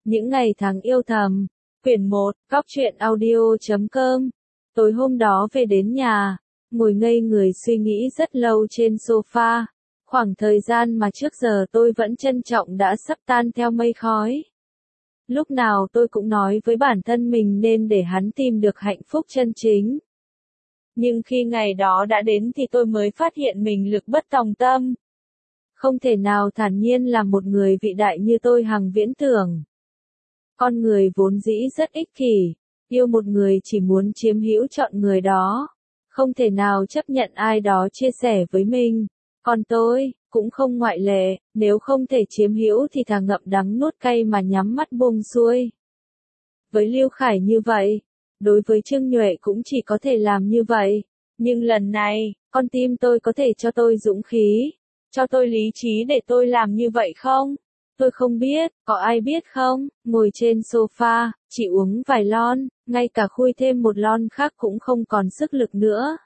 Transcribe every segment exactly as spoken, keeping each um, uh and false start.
Những ngày tháng yêu thầm, quyển một, góc truyện audio chấm com. Tối hôm đó về đến nhà, ngồi ngây người suy nghĩ rất lâu trên sofa. Khoảng thời gian mà trước giờ tôi vẫn trân trọng đã sắp tan theo mây khói. Lúc nào tôi cũng nói với bản thân mình nên để hắn tìm được hạnh phúc chân chính. Nhưng khi ngày đó đã đến thì tôi mới phát hiện mình lực bất tòng tâm. Không thể nào thản nhiên là một người vĩ đại như tôi hằng viễn tưởng. Con người vốn dĩ rất ích kỷ, yêu một người chỉ muốn chiếm hữu chọn người đó, không thể nào chấp nhận ai đó chia sẻ với mình. Còn tôi, cũng không ngoại lệ, nếu không thể chiếm hữu thì thà ngậm đắng nuốt cay mà nhắm mắt buông xuôi. Với Lưu Khải như vậy, đối với Trương Nhuệ cũng chỉ có thể làm như vậy. Nhưng lần này, con tim tôi có thể cho tôi dũng khí, cho tôi lý trí để tôi làm như vậy không? Tôi không biết, có ai biết không? Ngồi trên sofa, chỉ uống vài lon, ngay cả khui thêm một lon khác cũng không còn sức lực nữa.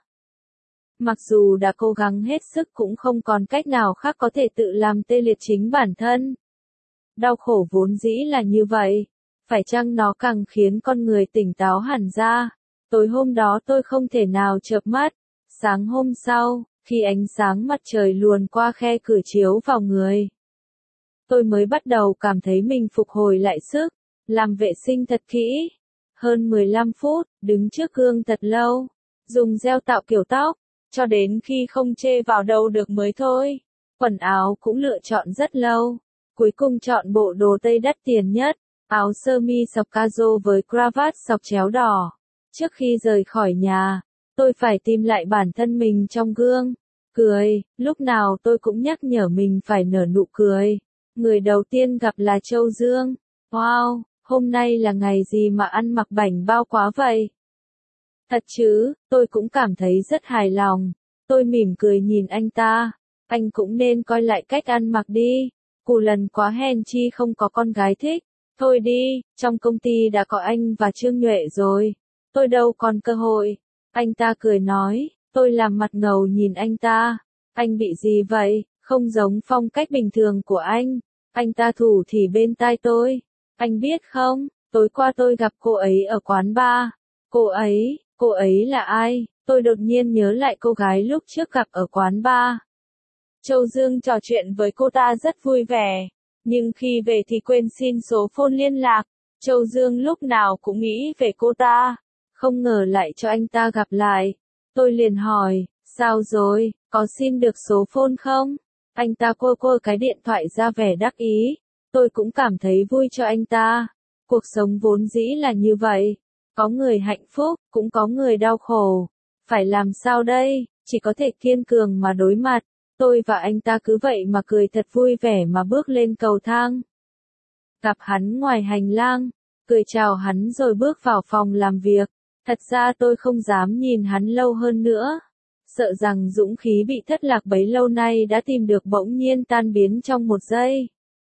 Mặc dù đã cố gắng hết sức cũng không còn cách nào khác có thể tự làm tê liệt chính bản thân. Đau khổ vốn dĩ là như vậy, phải chăng nó càng khiến con người tỉnh táo hẳn ra? Tối hôm đó tôi không thể nào chợp mắt. Sáng hôm sau, khi ánh sáng mặt trời luồn qua khe cửa chiếu vào người, tôi mới bắt đầu cảm thấy mình phục hồi lại sức, làm vệ sinh thật kỹ. Hơn mười lăm phút, đứng trước gương thật lâu, dùng gel tạo kiểu tóc, cho đến khi không chê vào đâu được mới thôi. Quần áo cũng lựa chọn rất lâu, cuối cùng chọn bộ đồ tây đắt tiền nhất, áo sơ mi sọc casual với cravat sọc chéo đỏ. Trước khi rời khỏi nhà, tôi phải tìm lại bản thân mình trong gương, cười, lúc nào tôi cũng nhắc nhở mình phải nở nụ cười. Người đầu tiên gặp là Châu Dương. Wow, hôm nay là ngày gì mà ăn mặc bảnh bao quá vậy? Thật chứ, tôi cũng cảm thấy rất hài lòng. Tôi mỉm cười nhìn anh ta. Anh cũng nên coi lại cách ăn mặc đi. Cù lần quá hèn chi không có con gái thích. Thôi đi, trong công ty đã có anh và Trương Nhuệ rồi. Tôi đâu còn cơ hội. Anh ta cười nói, tôi làm mặt ngầu nhìn anh ta. Anh bị gì vậy? Không giống phong cách bình thường của anh. Anh ta thủ thì bên tai tôi. Anh biết không, tối qua tôi gặp cô ấy ở quán bar. Cô ấy, cô ấy là ai? Tôi đột nhiên nhớ lại cô gái lúc trước gặp ở quán bar. Châu Dương trò chuyện với cô ta rất vui vẻ. Nhưng khi về thì quên xin số phone liên lạc. Châu Dương lúc nào cũng nghĩ về cô ta. Không ngờ lại cho anh ta gặp lại. Tôi liền hỏi, sao rồi, có xin được số phone không? Anh ta quơ quơ cái điện thoại ra vẻ đắc ý. Tôi cũng cảm thấy vui cho anh ta. Cuộc sống vốn dĩ là như vậy. Có người hạnh phúc, cũng có người đau khổ. Phải làm sao đây? Chỉ có thể kiên cường mà đối mặt. Tôi và anh ta cứ vậy mà cười thật vui vẻ mà bước lên cầu thang. Gặp hắn ngoài hành lang, cười chào hắn rồi bước vào phòng làm việc. Thật ra tôi không dám nhìn hắn lâu hơn nữa. Sợ rằng dũng khí bị thất lạc bấy lâu nay đã tìm được bỗng nhiên tan biến trong một giây.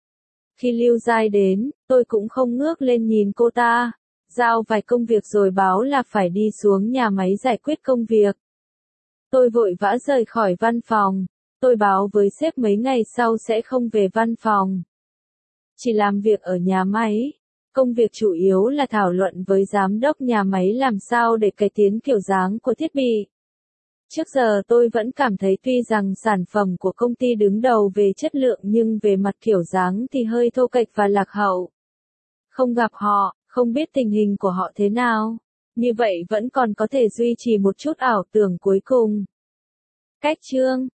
Khi Lưu Giai đến, tôi cũng không ngước lên nhìn cô ta. Giao vài công việc rồi báo là phải đi xuống nhà máy giải quyết công việc. Tôi vội vã rời khỏi văn phòng. Tôi báo với sếp mấy ngày sau sẽ không về văn phòng. Chỉ làm việc ở nhà máy. Công việc chủ yếu là thảo luận với giám đốc nhà máy làm sao để cải tiến kiểu dáng của thiết bị. Trước giờ tôi vẫn cảm thấy tuy rằng sản phẩm của công ty đứng đầu về chất lượng nhưng về mặt kiểu dáng thì hơi thô kệch và lạc hậu. Không gặp họ, không biết tình hình của họ thế nào. Như vậy vẫn còn có thể duy trì một chút ảo tưởng cuối cùng. Cách chương